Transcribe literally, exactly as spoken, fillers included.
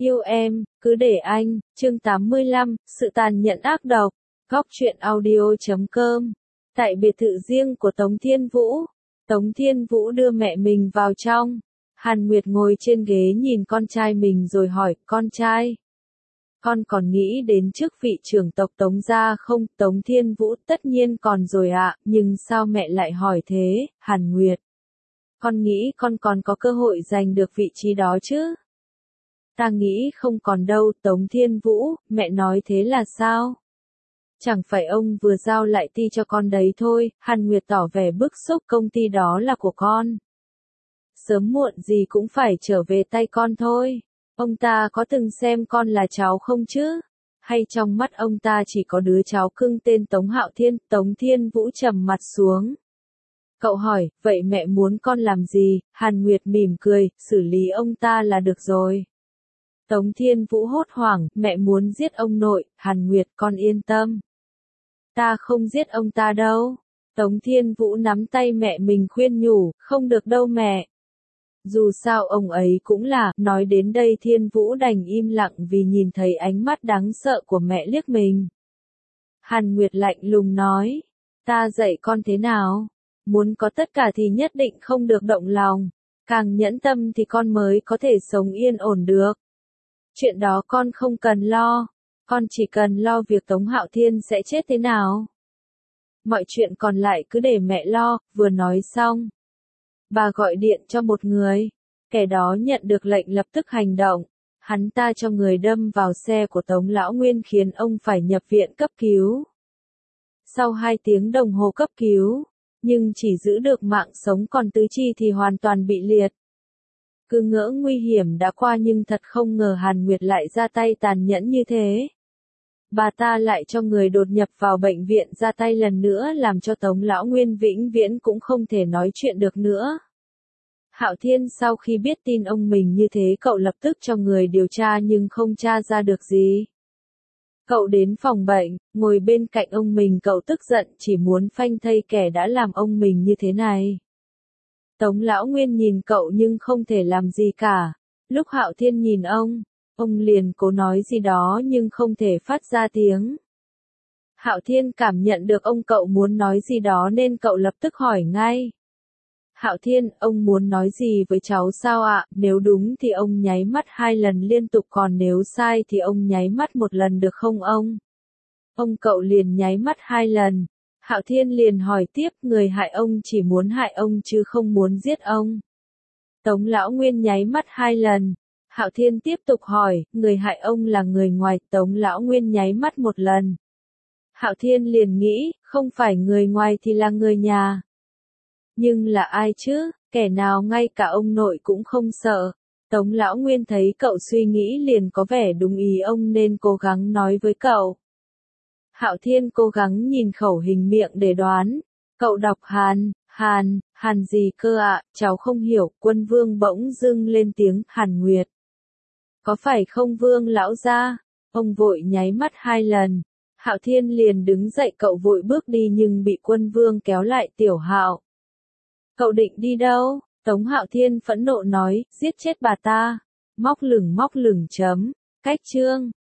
Yêu em, cứ để anh, chương tám mươi lăm, sự tàn nhẫn ác độc, góc truyện audio chấm com. Tại biệt thự riêng của Tống Thiên Vũ, Tống Thiên Vũ đưa mẹ mình vào trong. Hàn Nguyệt ngồi trên ghế nhìn con trai mình rồi hỏi, con trai, con còn nghĩ đến chức vị trưởng tộc Tống gia không? Tống Thiên Vũ, tất nhiên còn rồi ạ, nhưng sao mẹ lại hỏi thế? Hàn Nguyệt, con nghĩ con còn có cơ hội giành được vị trí đó chứ? Ta nghĩ không còn đâu. Tống Thiên Vũ, mẹ nói thế là sao? Chẳng phải ông vừa giao lại ty cho con đấy thôi? Hàn Nguyệt tỏ vẻ bức xúc, công ty đó là của con. Sớm muộn gì cũng phải trở về tay con thôi. Ông ta có từng xem con là cháu không chứ? Hay trong mắt ông ta chỉ có đứa cháu cưng tên Tống Hạo Thiên? Tống Thiên Vũ trầm mặt xuống. Cậu hỏi, vậy mẹ muốn con làm gì? Hàn Nguyệt mỉm cười, xử lý ông ta là được rồi. Tống Thiên Vũ hốt hoảng, mẹ muốn giết ông nội. Hàn Nguyệt, con yên tâm. Ta không giết ông ta đâu. Tống Thiên Vũ nắm tay mẹ mình khuyên nhủ, không được đâu mẹ. Dù sao ông ấy cũng là, nói đến đây Thiên Vũ đành im lặng vì nhìn thấy ánh mắt đáng sợ của mẹ liếc mình. Hàn Nguyệt lạnh lùng nói, ta dạy con thế nào? Muốn có tất cả thì nhất định không được động lòng. Càng nhẫn tâm thì con mới có thể sống yên ổn được. Chuyện đó con không cần lo. Con chỉ cần lo việc Tống Hạo Thiên sẽ chết thế nào. Mọi chuyện còn lại cứ để mẹ lo. Vừa nói xong, bà gọi điện cho một người. Kẻ đó nhận được lệnh lập tức hành động. Hắn ta cho người đâm vào xe của Tống Lão Nguyên khiến ông phải nhập viện cấp cứu. Sau hai tiếng đồng hồ cấp cứu, nhưng chỉ giữ được mạng sống, còn tứ chi thì hoàn toàn bị liệt. Cứ ngỡ nguy hiểm đã qua nhưng thật không ngờ Hàn Nguyệt lại ra tay tàn nhẫn như thế. Bà ta lại cho người đột nhập vào bệnh viện ra tay lần nữa làm cho Tống Lão Nguyên vĩnh viễn cũng không thể nói chuyện được nữa. Hạo Thiên sau khi biết tin ông mình như thế cậu lập tức cho người điều tra nhưng không tra ra được gì. Cậu đến phòng bệnh, ngồi bên cạnh ông mình, cậu tức giận chỉ muốn phanh thây kẻ đã làm ông mình như thế này. Tống Lão Nguyên nhìn cậu nhưng không thể làm gì cả. Lúc Hạo Thiên nhìn ông, ông liền cố nói gì đó nhưng không thể phát ra tiếng. Hạo Thiên cảm nhận được ông cậu muốn nói gì đó nên cậu lập tức hỏi ngay. Hạo Thiên, ông muốn nói gì với cháu sao ạ? Nếu đúng thì ông nháy mắt hai lần liên tục, còn nếu sai thì ông nháy mắt một lần được không ông? Ông cậu liền nháy mắt hai lần. Hạo Thiên liền hỏi tiếp, người hại ông chỉ muốn hại ông chứ không muốn giết ông. Tống Lão Nguyên nháy mắt hai lần. Hạo Thiên tiếp tục hỏi, người hại ông là người ngoài? Tống Lão Nguyên nháy mắt một lần. Hạo Thiên liền nghĩ, không phải người ngoài thì là người nhà. Nhưng là ai chứ, kẻ nào ngay cả ông nội cũng không sợ. Tống Lão Nguyên thấy cậu suy nghĩ liền có vẻ đúng ý ông nên cố gắng nói với cậu. Hạo Thiên cố gắng nhìn khẩu hình miệng để đoán. Cậu đọc Hàn, Hàn, Hàn gì cơ ạ? Cháu không hiểu. Quân Vương bỗng dưng lên tiếng, Hàn Nguyệt. Có phải không Vương lão gia? Ông vội nháy mắt hai lần. Hạo Thiên liền đứng dậy, cậu vội bước đi nhưng bị Quân Vương kéo lại. Tiểu Hạo, cậu định đi đâu? Tống Hạo Thiên phẫn nộ nói, giết chết bà ta. Móc lửng móc lửng chấm. Cách chương.